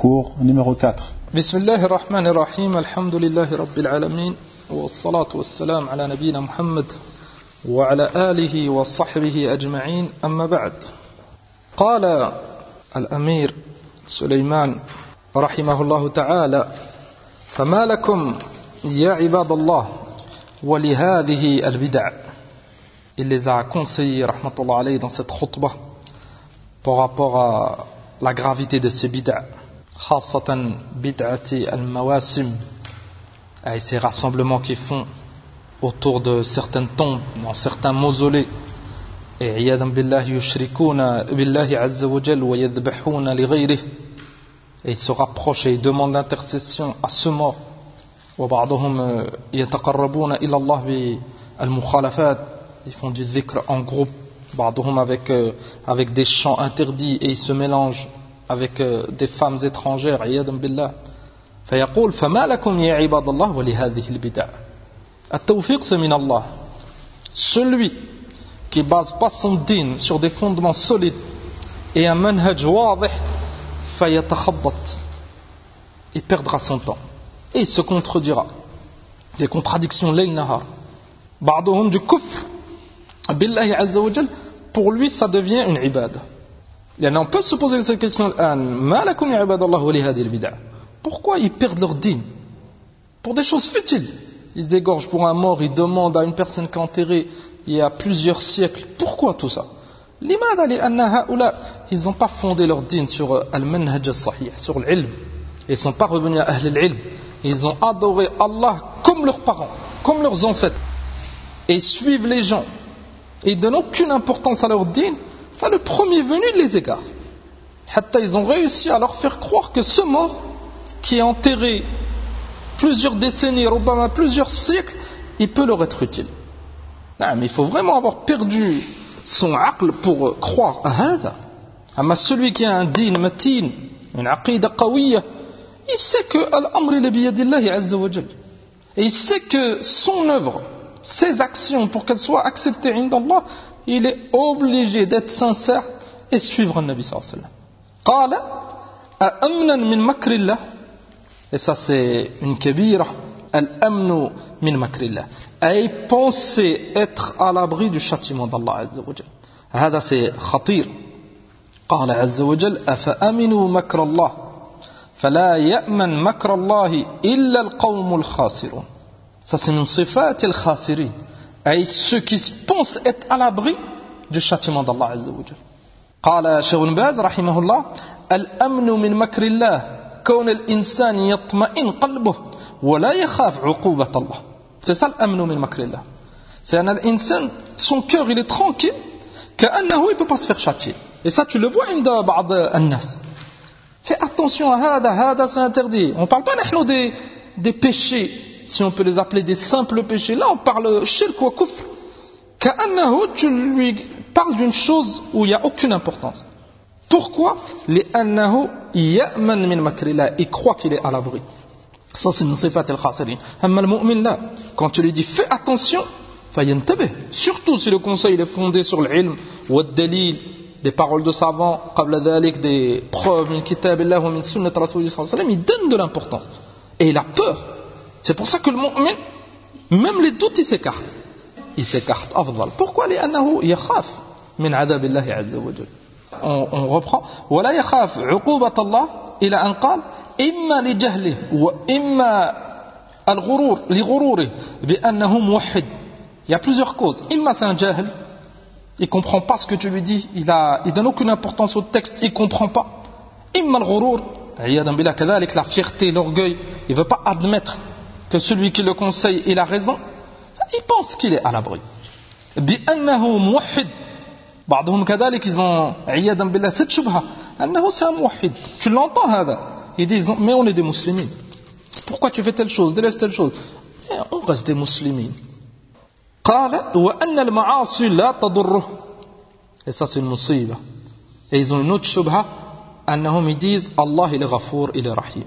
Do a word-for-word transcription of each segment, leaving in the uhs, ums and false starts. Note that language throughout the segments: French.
cours numéro quatre. Bismillahir Rahmanir Rahim, alhamdulillahi Rabbil Alamin, wa salatu wa salam ala nabina Muhammad wa ala alihi wa sahbihi ajma'in, amma ba'd. Qala al-Amir Sulaiman, rahimahullahu ta'ala, fama lakum ya ibadallah wa li hadhihi al-bid'a. Il les a conseillés, rahmatullah alayhi, dans cette khutbah, par rapport à la gravité de ces bid'a. Khasatan bid'ati al-mawasim, et ces rassemblements qui font autour de certaines tombes, dans certains mausolées, et iyadan billah yushrikuna billahi azza wa jal wa yadhbahuna li ghayrihi, et ils se rapprochent et ils demandent l'intercession à ce mort. Wa ba'dhum yataqarrabuna ila Allah bi al-mukhalafat, ils font du dhikr en groupe, ba'dhum avec avec des chants interdits, et ils se mélangent avec euh, des femmes étrangères, iyadan billah. فيقول فما لكم يا عباد الله ولهذه البدع. التوفيق c'est min Allah. Celui qui base pas son din sur des fondements solides et un manhaj wadih, فيتخبط, il perdra son temps et il se contredira. Des contradictions layl nahar. بعضهم du kufr billahi azza wa jal, pour lui ça devient une ibada. On peut se poser cette question. Pourquoi ils perdent leur din pour des choses futiles? Ils égorgent pour un mort, ils demandent à une personne qui est enterrée il y a plusieurs siècles. Pourquoi tout ça? Ils n'ont pas fondé leur din sur al-manhaj al-sahih, sur l'ilm. Ils ne sont pas revenus à ahl al-ilm. Ils ont adoré Allah comme leurs parents, comme leurs ancêtres. Et ils suivent les gens. Et ils ne donnent aucune importance à leur din. Enfin, le premier venu les égare. Hatta, ils ont réussi à leur faire croire que ce mort, qui est enterré plusieurs décennies, Rubbama plusieurs siècles, il peut leur être utile. Non, mais il faut vraiment avoir perdu son aql pour croire à hada. Mais celui qui a un din matin, une aqida qawiyya, il sait que al-amr ila biyadillahi azza wa jal. Et il sait que son œuvre, ses actions, pour qu'elles soient acceptées indallah, il est obligé d'être sincère et suivre le Nabi sallallahu alayhi wa sallam. Qala a'amnan min makrillah, et ça c'est une kabira, al-amnu min makrillah, et penser être à l'abri du châtiment d'Allah azza wa jal. Hada c'est khatir. Qala azza wa jal afa aminu makrallah fala ya'man makrallahi illa al-qawm al-khasirun. Ça c'est min sifat al-khasirin, et ceux qui pensent être à l'abri du châtiment d'Allah azza wa jal. قال شيخ بن باز رحمه الله الأمن من مكر الله كون الإنسان يطمئن قلبه ولا يخاف عقوبة الله. C'est ça الأمن من مكر الله. C'est un l'insan, son cœur il est tranquille كأنه il peut pas se faire châtier. Et ça tu le vois عند بعض الناس. Fais attention à هذا هذا c'est interdit. On parle pas نحن des des péchés, si on peut les appeler des simples péchés. Là on parle shirk wa kufr. كأنه tu lui parles d'une chose où il n'y a aucune importance. Pourquoi? لأنه يأمن من مكر الله, il croit qu'il est à l'abri. Ça c'est une sifat al-khasirin. أما المؤمن là, quand tu lui dis fais attention, فينتبه. Surtout si le conseil est fondé sur l'ilm والدليل, des paroles de savants, قبل ذلك des preuves من كتاب الله ومن سنة رسول الله صلى الله عليه وسلم, il donne de l'importance et il a peur. C'est pour ça que le mu'min, même les doutes, il s'écarte. Il s'écarte afdal. Pourquoi? لأنه يخاف من عذاب الله عز وجل. On, on reprend. ولا يخاف عقوبة الله إلى أن قال إما لجهله وإما الغرور لغروره بأنه موحد. Il y a plusieurs causes. إما c'est un jahil, il comprend pas ce que tu lui dis, il a, il donne aucune importance au texte, il comprend pas. إما الغرور عياذا بالله كذلك, la fierté, l'orgueil, il veut pas admettre que celui qui le conseille il a raison. Il pense qu'il est à l'abri. بأنه موحد. بعضهم كذلك, ils ont عياذا بالله cette shubha أنه c'est un موحد. Tu l'entends هذا, ils disent mais on est des musulmans. Pourquoi tu fais telle chose, délaisse telle chose? Et on reste des musulmans. قال وأن المعاصي لا تضره. Et ça c'est une musiba. Et ils ont une autre shubha أنهم ils disent Allah il est غفور il est rahim.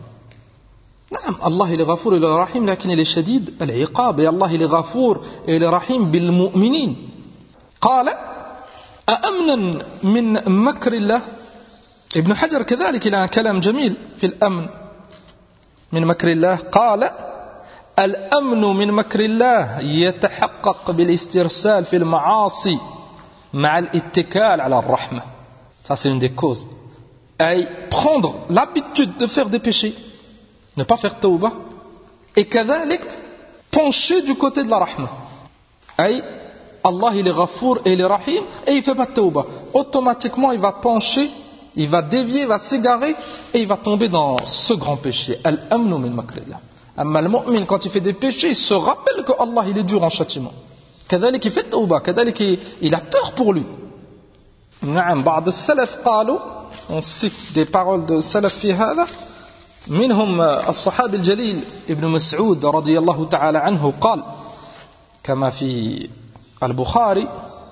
نعم الله il est غفور il est rahim, لكن il est شديد العقاب. Et Allah il est غفور il est rahim بالمؤمنين. قال أأمنا من مكر الله ابن حجر كذلك إلى كلام جميل في الأمن من مكر الله قال الأمن من مكر الله يتحقق بالاسترسال في المعاصي مع الاتكال على الرحمة. Ça c'est une des causes. أي prendre l'habitude de faire des péchés, ne pas faire tawbah, et كذلك pencher du côté de la rahma. أي Allah il est ghafour et il est rahim et il fait pas de tawbah. Automatiquement il va pencher, il va dévier, il va s'égarer et il va tomber dans ce grand péché. Al-amnu min makrillah. Amma al-mu'min quand il fait des péchés, il se rappelle que Allah il est dur en châtiment. كذلك il fait tawbah, كذلك il a peur pour lui. نعم بعض السلف قالوا, on cite des paroles de salaf في هذا, منهم الصحابي الجليل ابن مسعود رضي الله تعالى عنه قال كما في البخاري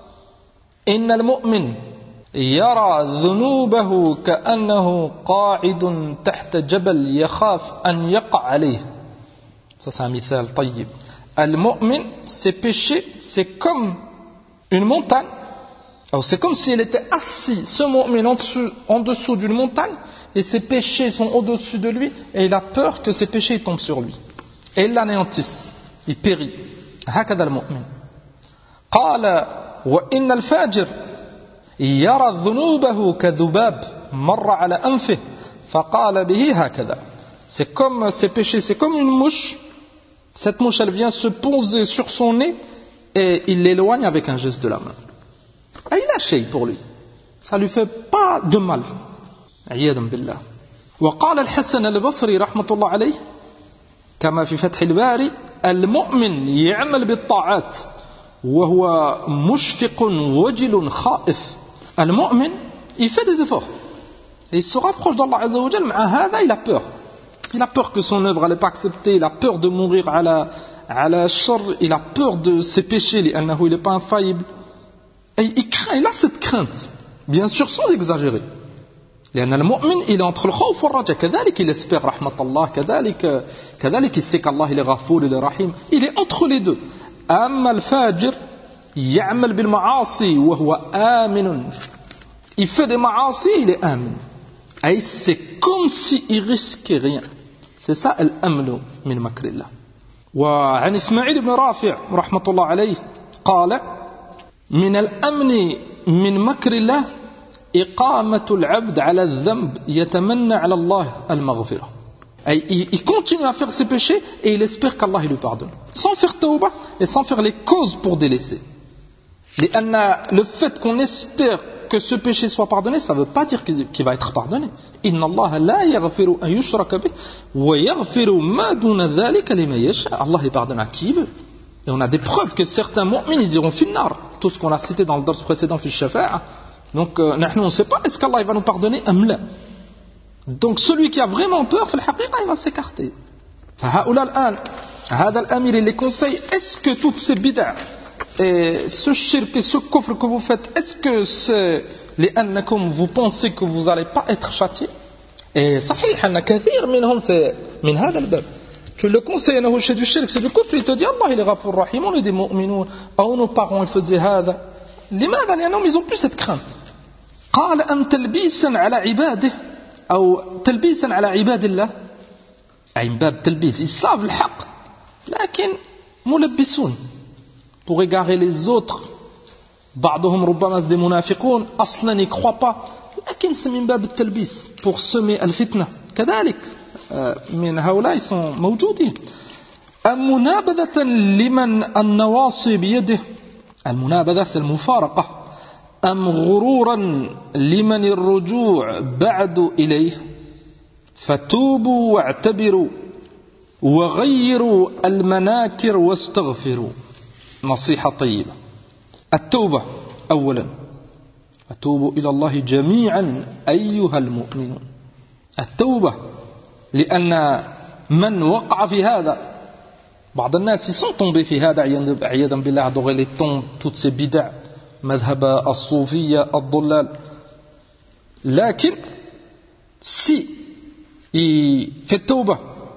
إن المؤمن يرى ذنوبه كأنه قاعد تحت جبل يخاف أن يقع عليه. Ça c'est un مثال طيب. المؤمن, ses péchés, c'est comme une montagne. Alors c'est comme s'il était assis, ce mu'min en dessous, en dessous d'une montagne, et ses péchés sont au-dessus de lui, et il a peur que ses péchés tombent sur lui. Et il l'anéantissent, il périt. هكذا المؤمن. قال وإن الفاجر يرى ذنوبه كذباب مر على أنفه فقال به هكذا. C'est comme ses péchés, c'est comme une mouche. Cette mouche, elle vient se poser sur son nez et il l'éloigne avec un geste de la main. Et il a shay pour lui. Ça lui fait pas de mal. عياذا بالله. وقال الحسن البصري رحمة الله عليه كما في فتح الباري المؤمن يعمل بالطاعات وهو مشفق وجل خائف. المؤمن il fait des efforts et il se rapproche d'Allah Azza wa Jal. مع هذا il a peur. Il a peur que son œuvre n'est pas acceptée, il a peur de mourir à la, à la charr, il a peur de ses péchés, لأنه il n'est pas infaillible. Et il craint, il a cette crainte, bien sûr sans exagérer. لأن المؤمن il est entre le khawf والرجاء. كذلك il espère رحمة الله, كذلك كذلك il sait qu'Allah il est ghafour, il est rahim. Il est entre les deux. أما الفاجر يعمل بالمعاصي وهو آمن. Il fait des maassi, il est amin. Et c'est comme s'il risquait rien. C'est ça الأمن من مكر الله. وعن إسماعيل بن رافع رحمة الله عليه قال من الأمن من مكر الله إقامة العبد على الذنب يتمنى على الله المغفرة. Et il continue à faire ses péchés et il espère qu'Allah lui pardonne. Sans faire tawbah et sans faire les causes pour délaisser. Le fait qu'on espère que ce péché soit pardonné, ça ne veut pas dire qu'il va être pardonné. Inna Allah la yaghfiru an yushraka bih wa yaghfiru ma duna dhalika liman yasha. Allah il pardonne à qui il veut. Et on a des preuves que certains mu'mins ils iront finnar. Tout ce qu'on a cité dans le dars précédent fi shafa'a. Donc euh, nous on ne sait pas est-ce qu'Allah il va nous pardonner am la. Donc celui qui a vraiment peur, في الحقيقة, il va s'écarter. فهؤلاء الآن هذا الأمير il les conseille, est-ce que toutes ces bid'a et ce shirk et ce kufr que vous faites, est-ce que c'est لأنكم vous pensez que vous n'allez pas être châtié? Et صحيح أن كثير منهم c'est من هذا الباب. Tu le conseilles أنه c'est du shirk, c'est du kufr, il te dit Allah il est غفور رحيم, on est des mu'minun, ou nos parents ils faisaient هذا. لماذا؟ لأنهم ils ont plus cette crainte. قال أم تلبيسا على عباده أو تلبيسا على عباد الله. أي من باب تلبيس, ils savent الحق لكن ملبسون pour égarer les autres. بعضهم ربما c'est des منافقون أصلا ils croient pas, لكن c'est من باب التلبيس pour semer الفتنة. كذلك من هؤلاء sont موجودين. أم منابذة لمن النواصي بيده. المنابذة c'est المفارقة. أم غرورا لمن الرجوع بعد إليه. فتوبوا واعتبروا وغيروا المناكر واستغفروا. نصيحة طيبة. التوبة أولا. فتوبوا إلى الله جميعا أيها المؤمنون. التوبة لأن من وقع في هذا, بعض الناس ils sont tombés في هذا عياذا بالله, adorer les tombes, toutes ces bid'a, مذهب الصوفية الضلال. لكن si il fait tawbah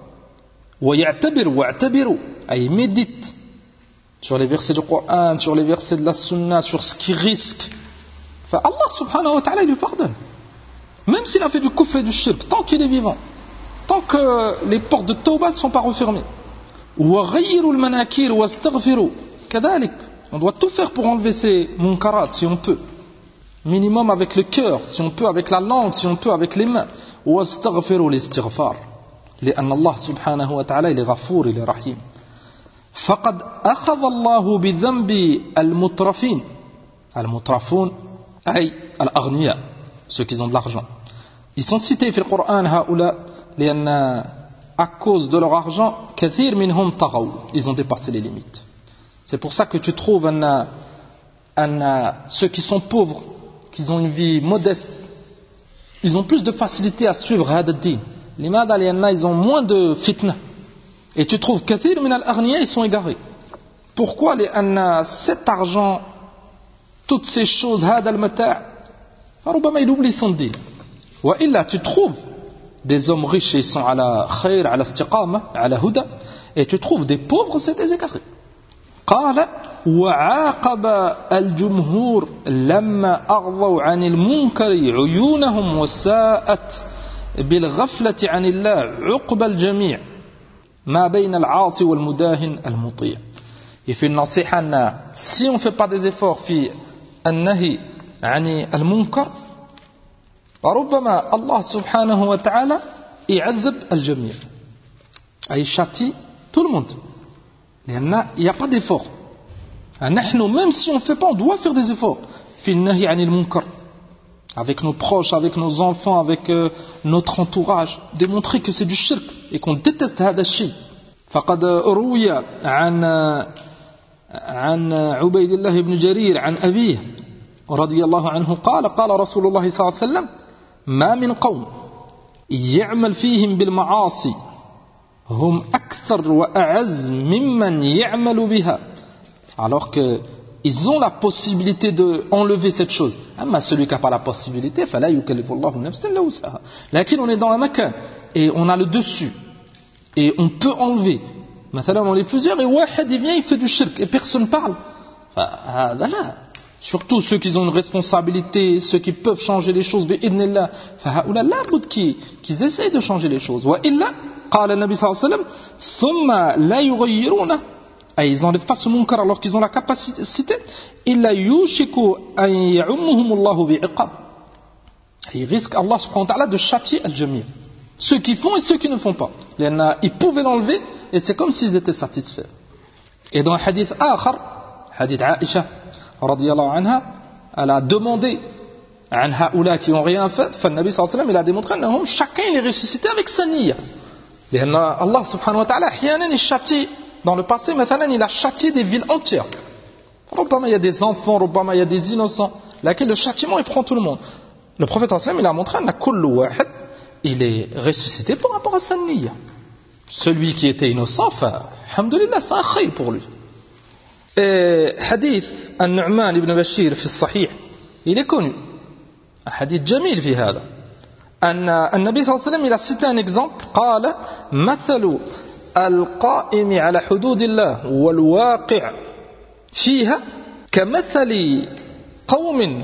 ويعتبر واعتبروا, أي médite sur les versets du Coran, sur les versets de la Sunna, sur ce qu'il risque, فالله سبحانه وتعالى lui pardonne. Même s'il a fait du kufr et du shirk, tant qu'il est vivant, tant que les portes de tawbah ne sont pas refermées. وَغَيِّرُوا الْمَنَاكِيرُ وَاسْتَغْفِرُوا كَذَلِكَ. On doit tout faire pour enlever ces munkarat, si on peut. Minimum avec le cœur, si on peut avec la langue, si on peut avec les mains. وَاسْتَغْفِرُوا الْإِسْتِغْفَارِ لأن الله سبحانه وتعالى il est غفور il est رحيم. فقد أخذ الله بذنب المترفين. المترفون أي الأغنياء, ceux qui ont de l'argent. Ils sont cités في القرآن هؤلاء لأن à cause de leur argent كثير منهم طغوا, ils ont dépassé les limites. C'est pour ça que tu trouves un, un, ceux qui sont pauvres, qui ont une vie modeste, ils ont plus de facilité à suivre هذا الدين. لماذا؟ لأن ils ont moins de fitna. Et tu trouves كثير من الأغنياء ils sont égarés. Pourquoi؟ لأن cet argent, toutes ces choses, هذا المتاع, فربما il oublie son دين. وإلا tu trouves des hommes riches ils sont على خير, على استقامة, على هدى, et tu trouves des pauvres c'est des égarés. قال وعاقب الجمهور لما أغضوا عن المنكر عيونهم وساءت بالغفلة عن الله عقب الجميع ما بين العاصي والمداهن المطيع. Il fait une nasiha أن si on ne fait pas des efforts في النهي عن المنكر فربما الله سبحانه وتعالى يعذب الجميع, أي châtie tout le monde. لأن il n'y a pas d'effort. نحن même si on ne fait pas, on doit faire des efforts في النهي عن المنكر, avec nos proches, avec nos enfants, avec euh, notre entourage, démontrer que c'est du shirk et qu'on déteste هذا الشيء. فقد روي عن عن عبيد الله بن جرير عن أبيه رضي الله عنه قال قال رسول الله صلى الله عليه وسلم ما من قوم يعمل فيهم بالمعاصي هم أكثر وأعز ممن يعمل بها. Alors que ils ont la possibilité d'enlever cette chose. Mais celui qui n'a pas la possibilité, فَلَا يُكَلِّفُ اللَّهُ نَفْسًا إِلَّا وُسْعَهَا. Lakin on est dans un makan et on a le dessus et on peut enlever. Maintenant on est plusieurs et واحد il vient il fait du shirk et personne parle. فهذا لا. Surtout ceux qui ont une responsabilité, ceux qui peuvent changer les choses بإذن الله. فهؤلاء لا بد qu'ils essayent de changer les choses. وإلا قال النبي صلى الله عليه وسلم ثم لا يغيرونه. Et ils n'enlèvent pas ce munkar alors qu'ils ont la capacité. إلا يوشك أن يعمهم الله بعقاب. Ils risquent Allah subhanahu wa ta'ala de châtier al-jami'. Ceux qui font et ceux qui ne font pas. Ils pouvaient l'enlever et c'est comme s'ils étaient satisfaits. Et dans un hadith آخر, hadith Aïcha radiyallahu anha, elle a demandé عن هؤلاء qui n'ont rien fait. فالنبي صلى الله عليه وسلم il a démontré أنهم chacun il est ressuscité avec sa niya. لأن Allah subhanahu wa ta'ala أحيانا il châtie. Dans le passé, maintenant, il a châtié des villes entières. Rubbama, il y a des enfants, rubbama, il y a des innocents. Laquelle le châtiment, il prend tout le monde. Le prophète sallam, il a montré que kullu wahid, il est ressuscité par rapport à sa niyya. Celui qui était innocent, alhamdulillah, c'est un khayr pour lui. Et hadith An-Nu'man ibn Bashir fi Sahih, il est connu. Un hadith jamil fi hada. النبي صلى الله عليه وسلم il a cité un exemple. قال مثل القائم على حدود الله والواقع فيها كمثل قوم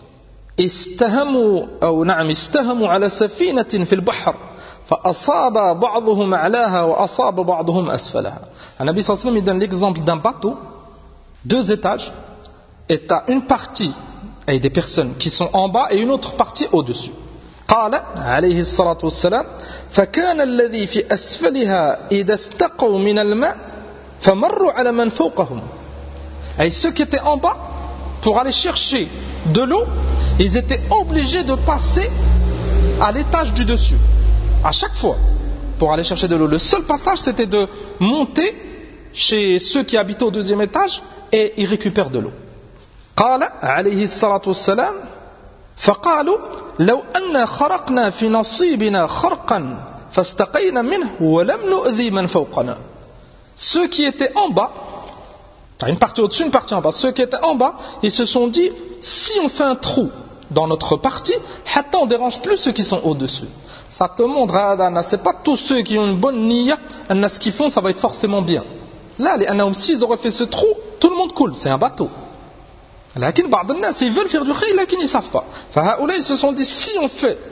استهموا أو نعم استهموا على سفينة في البحر فأصاب بعضهم أعلاها وأصاب بعضهم أسفلها. النبي صلى الله عليه وسلم il donne l'exemple d'un bateau, deux étages, et tu as une partie et des personnes qui sont en bas et une autre partie au-dessus. قال عليه الصلاة والسلام فكان الذي في أسفلها إذا استقوا من الماء فمروا على من فوقهم. Et ceux qui étaient en bas pour aller chercher de l'eau, ils étaient obligés de passer à l'étage du dessus à chaque fois pour aller chercher de l'eau. Le seul passage c'était de monter chez ceux qui habitaient au deuxième étage et ils récupèrent de l'eau. قال عليه الصلاة والسلام فقالوا لو أن خرقنا في نصيبنا خرقا فاستقينا منه ولم نؤذي من فوقنا. Ceux qui étaient en bas, une partie au-dessus, une partie en bas, ceux qui étaient en bas, ils se sont dit si on fait un trou dans notre partie, hatta on dérange plus ceux qui sont au-dessus. Ça te montre, c'est pas tous ceux qui ont une bonne niya, ce qu'ils font ça va être forcément bien. Là, s'ils auraient fait ce trou, tout le monde coule, c'est un bateau. لكن بعض الناس ils veulent faire du khayr لكن ils savent pas. فهؤلاء ils se sont dit si on fait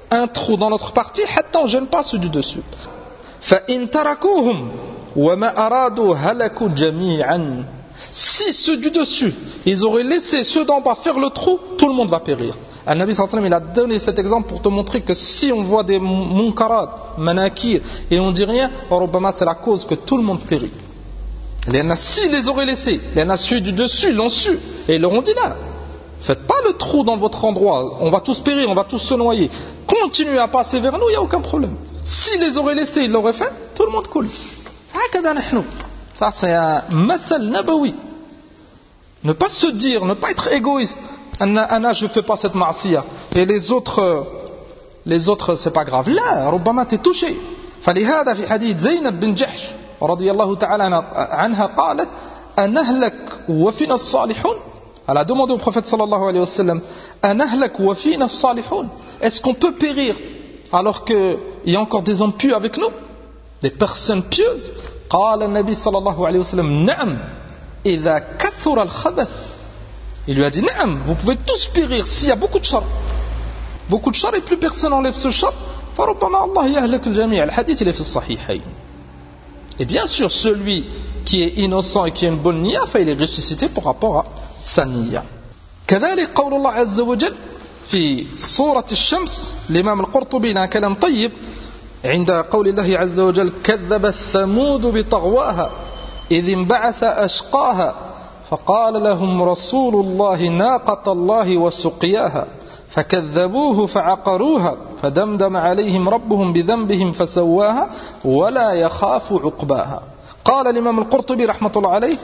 un trou dans notre partie, hatta on gêne pas ceux du dessus. فَإِن تَرَكُوهُمْ وَمَا أَرَادُوا هَلَكُوا جَمِيعًا. Si ceux du dessus, ils auraient laissé ceux d'en bas faire le trou, tout le monde va périr. Le Nabi sallallahu alayhi wa sallam, il a donné cet exemple pour te montrer que si on voit des munkarat, manakir, et on dit rien, Rabbama c'est la cause que tout le monde périt. S'ils les auraient laissés, ceux du dessus l'ont su, et ils leur ont dit là, faites pas le trou dans votre endroit, on va tous périr, on va tous se noyer. Continuez à passer vers nous, il n'y a aucun problème. S'ils les auraient laissés, ils l'auraient fait, tout le monde coule. Ça c'est un mathal nabawi. Ne pas se dire, ne pas être égoïste. Anna, Anna, je ne fais pas cette ma'asiya. Et les autres, les autres, c'est pas grave. Là, ربما t'es touché. فلهذا في حديث زينب بن جحش رضي الله تعالى عنها قالت أنهلك وفينا الصالحون. Elle a demandé au prophète sallallahu alayhi wa sallam, أنهلك وفينا الصالحون. Est-ce qu'on peut périr alors qu'il y a encore des hommes pieux avec nous, des personnes pieuses? قال النبي صلى الله عليه وسلم نعم إذا كثر الخبث. Il lui a dit, Naam, vous pouvez tous périr s'il y a beaucoup de char. Beaucoup de char et plus personne enlève ce char. فَرُبَّمَا اللَّهِ يَهْلَكُ الْجَمِيعَ. Le hadith, il est fait sahihayn. Et bien sûr, celui qui est innocent et qui a une bonne niya, il est ressuscité par rapport à sa niya. كذلك قول الله عز وجل في سورة الشمس. الإمام القرطبي له كلام طيب عند قول الله عز وجل كذب الثمود بطغواها إذ انبعث أشقاها فقال لهم رسول الله ناقة الله وسقياها فكذبوه فعقروها فدمدم عليهم ربهم بذنبهم فسواها ولا يخاف عقباها. قال الإمام القرطبي رحمة الله عليه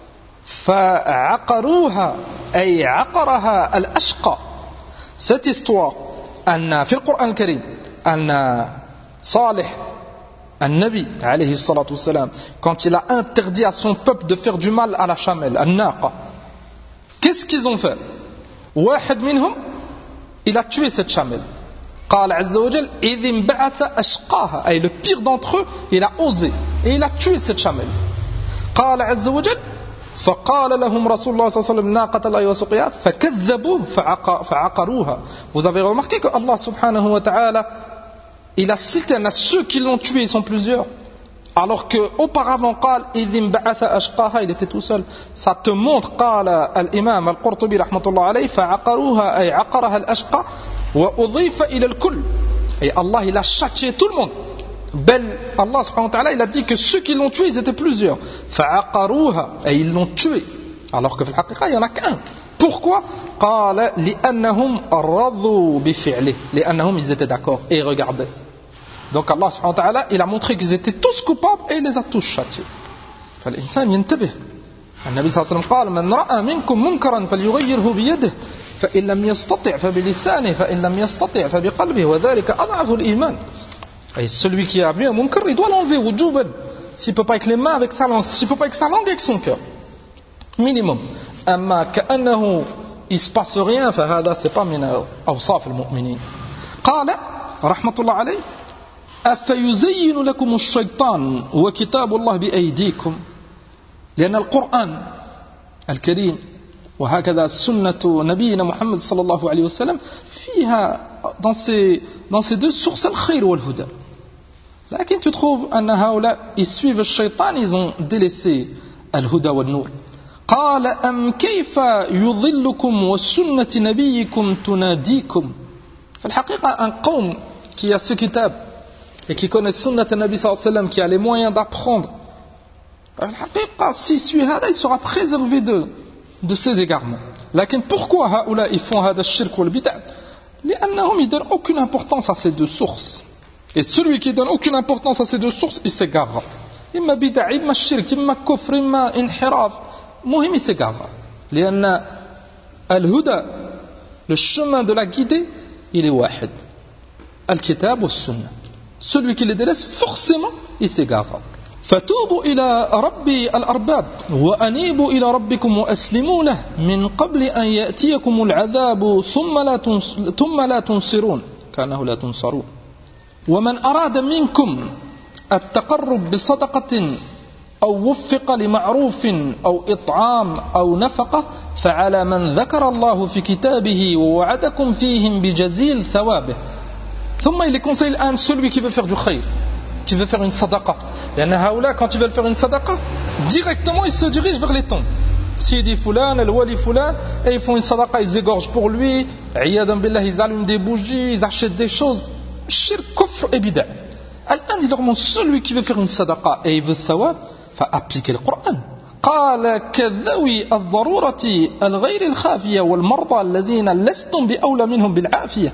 فعقروها أي عقرها الأشقى. Cette histoire أن في القرآن الكريم أن صالح النبي عليه الصلاة والسلام, quand il a interdit à son peuple de faire du mal à la chamelle, al-naqa, qu'est-ce qu'ils ont fait? واحد منهم, il a tué cette chamelle. قال عز وجل إذ انبعث أشقاها, et le pire d'entre eux, il a osé et il a tué cette chamelle. قال عز وجل فقال لهم رسول الله صلى الله عليه وسلم ناقة الله وسقياها فكذبوه فعقروها. Vous avez remarqué que Allah subhanahu wa ta'ala, il a cité ceux qui l'ont tué, ils sont plusieurs. Alors qu'auparavant, il était tout seul. Ça te montre, l'imam al-Qurtubi rahmatullah alayhi, فعقروها أي عقرها الأشقى وأضيف إلى الكل. Et Allah, il a châtié tout le monde. Bel, Allah subhanahu wa ta'ala, il a dit que ceux qui l'ont tué, ils étaient plusieurs. فعقروها et ils l'ont tué. Alors que, il n'y en a qu'un. Pourquoi? قال لأنهم رضوا بفعله. لأنهم ils étaient d'accord et regardaient. Donc Allah subhanahu wa ta'ala, il a montré qu'ils étaient tous coupables et il les a tous châtiés. فالإنسان ينتبه. النبي صلى الله عليه وسلم قال من رأى منكم منكرا فليغيره بيده فإن لم يستطع فبلسانه فإن لم يستطع فبقلبه وذلك أضعف الإيمان. Et celui qui a vu un munkar, il doit l'enlever wujuban. S'il peut pas avec les mains, avec sa langue. S'il peut pas avec sa langue, avec son cœur. Minimum. أما كأنه il se passe rien, فهذا c'est pas من أوصاف المؤمنين. قال رحمة الله عليه أفيزين لكم الشيطان وكتاب الله بأيديكم. لأن القرآن الكريم وهكذا سنة نبينا محمد صلى الله عليه وسلم فيها dans ces dans ces deux sources الخير والهدى. لكن tu trouves أن هؤلاء ils suivent le shaitan, ils ont délaissé الهدى والنور. قال أم كيف يضلكم وسنة نبيكم تناديكم. في الحقيقة un قوم qui a ce kitab et qui connaît sunnat al-Nabi sallallahu alayhi wa sallam, qui a les moyens d'apprendre, s'il suit hada, il sera préservé de, de ces égarements. Lakin pourquoi haoula ils font hada shirk wal bid'a? Li'annahum ils donnent aucune importance à ces deux sources. Et celui qui donne aucune importance à ces deux sources, il s'égare. Imma bid'a, imma shirk, imma kufr, imma inhiraf. Muhim, il s'égare. Li'anna al-huda, le chemin de la guidée, il est wahid. Al-kitab wa sunnah. Celui qui les délaisse, forcément, il s'égare. فَتُوبُوا إِلَىٰ رَبِّي الْأَرْبَابِ وَأَنِيبُوا إِلَىٰ رَبِّكُمْ وَأَسْلِمُوا لَهُ مِنْ قَبْلِ أَنْ يَأْتِيَكُمُ الْعَذَابُ ثُمَّ لَا تُنْصِرُونَ كَأَنَّهُ لَا تُنْصَرُونَ. وَمَنْ أَرَادَ مِنْكُمْ التَّقَرُّبَ بِصَدَقَةٍ أو وفق لمعروف أو إطعام أو نفقة فعلى من ذكر الله في كتابه ووعدكم فيهم بجزيل ثوابه ثم il les conseille un celui qui veut faire du khayr, qui veut faire une sadaqa. لأن هؤلاء quand ils veulent faire une sadaqa, directement ils se dirigent vers les tombes. S'il dit Fulan, Al-Wali Fulan, et ils font une sadaqa, ils égorgent pour lui, Iyadan billah, ils allument des bougies, ils achètent des choses. Shirk, kufr et bid'a. Al-an, il leur montre celui qui veut faire une sadaqa et il veut thawab, fa appliquer le Coran. قال كذوي الضرورة الغير الخافية والمرضى الذين لستم بأولى منهم بالعافية.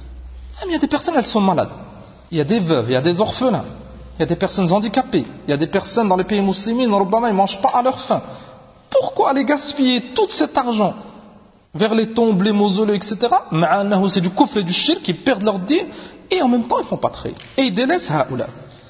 Il y a des personnes, elles sont malades. Il y a des veuves, il y a des orphelins, il y a des personnes handicapées, il y a des personnes dans les pays musulmans, ils ne mangent pas à leur faim. Pourquoi aller gaspiller tout cet argent vers les tombes, les mausolées, et cetera. C'est du kufr et du shirk, qui perdent leur din et en même temps ils font pas de khayr. Et ils délaissent هؤلاء.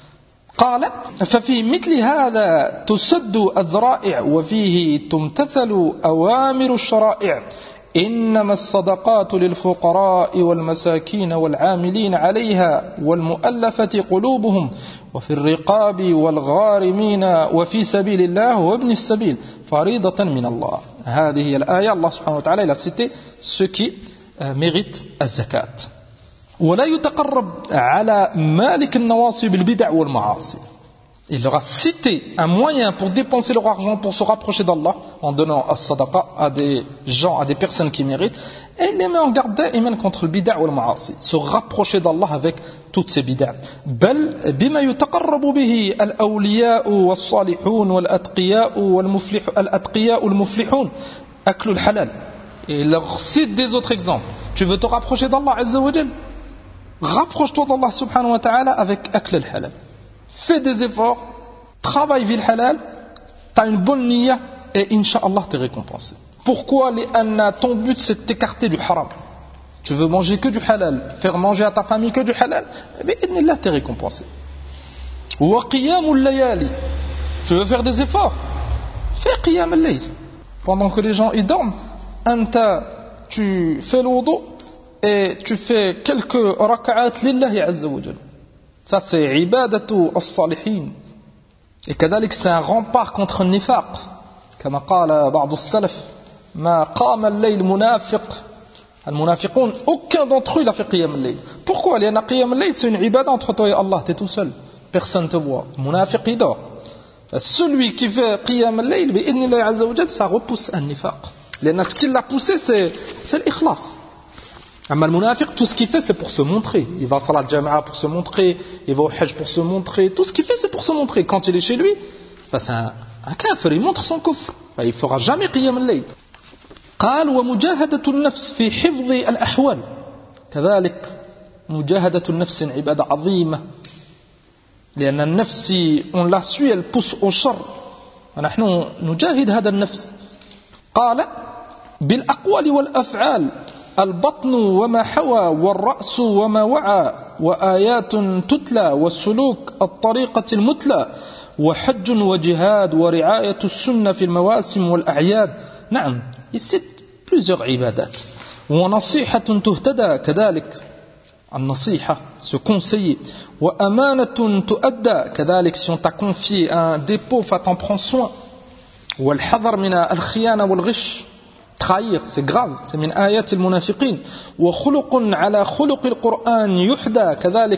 قال ففي مثل هذا تسد الذرائع وفيه تمتثل أوامر الشرائع إنما الصدقات للفقراء والمساكين والعاملين عليها والمؤلفة قلوبهم وفي الرقاب والغارمين وفي سبيل الله وابن السبيل فريضة من الله. هذه هي الآية. الله سبحانه وتعالى il a cité ceux qui euh, méritent الزكاة. ولا يتقرب على مالك النواصي بالبدع والمعاصي. Il leur a cité un moyen pour dépenser leur argent pour se rapprocher d'Allah en donnant as-sadaqa à des gens, à des personnes qui méritent, et il les met en garde da'iman contre le bid'a' ou le ma'asi, se rapprocher d'Allah avec toutes ces bid'a'. بل بما يتقرب به الأولياء والصالحون والأتقياء والمفلحون الأتقياء المفلحون أكل الحلال. Et il leur cite des autres exemples. Tu veux te rapprocher d'Allah Azza wa Jal, rapproche-toi d'Allah subhanahu wa ta'ala avec akl al-halal. Fais des efforts, travaille vis le halal, tu as une bonne niya et incha'Allah t'es récompensé. Pourquoi les anna, ton but c'est de t'écarter du haram. Tu veux manger que du halal, faire manger à ta famille que du halal, mais là t'es récompensé. Wa qiyamul layali. Tu veux faire des efforts, fais qiyam al-layl. Pendant que les gens y dorment, anta, tu fais le wudu et tu fais quelques raka'at lillahi azza wa jalla. Ça c'est ibadatu as-salihin. Et كذلك c'est un rempart contre le nifaq. كما قال بعض السلف ما قام الليل منافق. المنافقون, aucun d'entre eux il a fait qiyam al-layl. Pourquoi? لأن qiyam al-layl c'est une ibada entre toi et Allah, tu es tout seul, personne te voit. Munafiq il dort. Celui qui fait qiyam al-layl بإذن الله عز وجل ça repousse un nifaq. لأن ce qui l'a poussé c'est c'est l'ikhlas. Amma al-munafiq, tout ce qu'il fait c'est pour se montrer. Il va à salat jama'a pour se montrer, il va au hajj pour se montrer, tout ce qu'il fait c'est pour se montrer. Quand il est chez lui, bah, c'est un, un kafir, il montre son kufr. Bah, il ne fera jamais qiyam al-layl. قال ومجاهدة النفس في حفظ الأحوال كذلك مجاهدة النفس عبادة عظيمة لأن النفس on la suit elle pousse au شر ونحن نجاهد هذا النفس قال بالأقوال والأفعال البطن وما حوى والرأس وما وعى وآيات تتلى والسلوك الطريقة المتلى وحج وجهاد ورعاية السنة في المواسم والأعياد. نعم, il cite plusieurs عبادات. ونصيحة تهتدى كذلك, النصيحة, se conseiller. وأمانة تؤدى كذلك, si on t'a confié un dépôt, fa t'en prends soin. والحذر من الخيانة والغش, trahir, c'est grave, c'est min ayat al-munafiqin. Wa khuluqun ala khuluq al-Qur'an yuhda, kadhalik,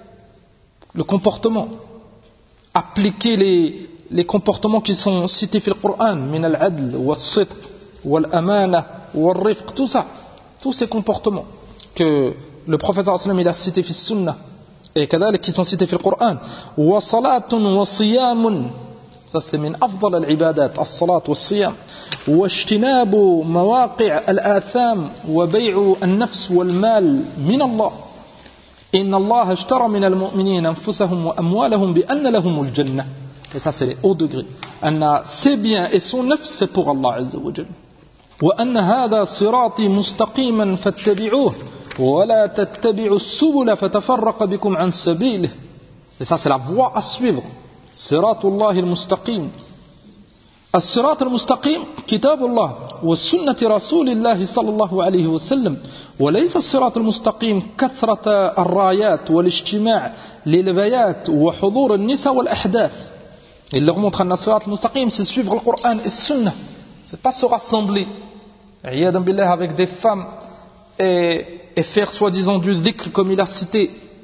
le comportement, appliquer les, les comportements qui sont cités dans le Coran, min al-adl, wal-sidq, wal-amana, wal-rifq, tout ça, tous ces comportements que le prophète sallallahu alayhi wa sallam il a cités dans la sunna, et kadhalik qui sont cités dans le Coran. Wa salatun wa siyamun, ça c'est min afdal al-ibadat, as-salat wa siyam. واجتناب مواقع الآثام وبيع النفس والمال من الله إن الله اشترى من المؤمنين أنفسهم وأموالهم بأن لهم الجنة. Et ça c'est les hauts degrés. أن ses biens et son nafs c'est pour Allah عز وجل. وأن هذا صراطي مستقيما فاتبعوه ولا تتبعوا السبل فتفرق بكم عن سبيله. Et ça c'est la voie à suivre. صراط الله المستقيم. الصراط المستقيم كتاب الله والسنة رسول الله صلى الله عليه وسلم وليس الصراط المستقيم كثرة الرايات والاجتماع للبيات وحضور النساء والأحداث. Il leur montre أن الصراط المستقيم c'est suivre le Coran et Sunna, c'est pas se rassembler عياذا بالله avec des femmes et, et faire soi-disant du dhikr comme il a cité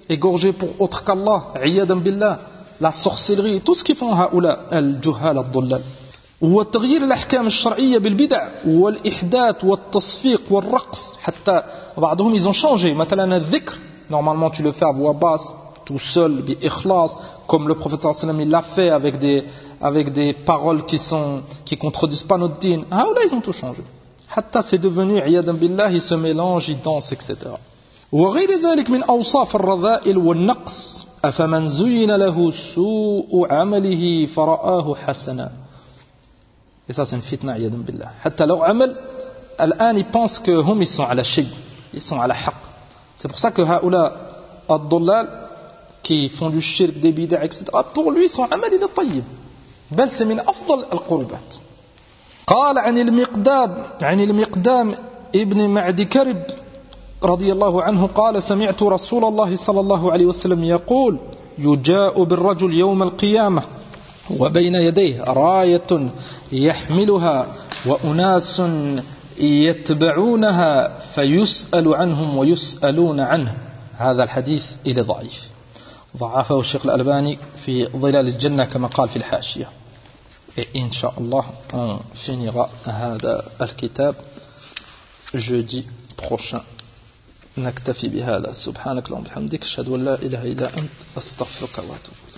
égorger pour autre qu'Allah, iyadan billah, la sorcellerie, tout ce qu'ils font هؤلاء الجهال الضلال. وتغيير الأحكام الشرعية بالبدع والإحداث والتصفيق والرقص حتى بعضهم ils ont changé مثلا الذكر normalement tu le fais à voix basse tout seul بإخلاص comme le prophète صلى الله عليه وسلم il l'a fait avec des avec des paroles qui sont qui contredisent pas notre dîn. هؤلاء ils ont tout changé حتى c'est devenu عياذا بالله ils se mélangent ils dansent et cetera. وغير ذلك من أوصاف الرذائل والنقص أفمن زين له سوء عمله فرآه حسنا. Et ça c'est une fitna عياذا بالله. حتى لو عمل الآن ils pensent que هم ils sont على شيء ils sont على حق. C'est pour ça que هؤلاء الضلال qui font du shirk des bid'a et cetera pour lui son amal il est طيب بل c'est من أفضل القربات. قال عن المقدام عن المقدام ابن معد كرب رضي الله عنه قال سمعت رسول الله صلى الله عليه وسلم يقول يجاء بالرجل يوم القيامة وبين يديه راية يحملها وأناس يتبعونها فيسأل عنهم ويسألون عنه. هذا الحديث إلى ضعيف ضعفه الشيخ الألباني في ظلال الجنة كما قال في الحاشية. Et Inch'Allah, on finira هذا الكتاب jeudi prochain. نكتفي بهذا. سبحانك اللهم وبحمدك أشهد أن لا إله إلا أنت أستغفرك وأتوب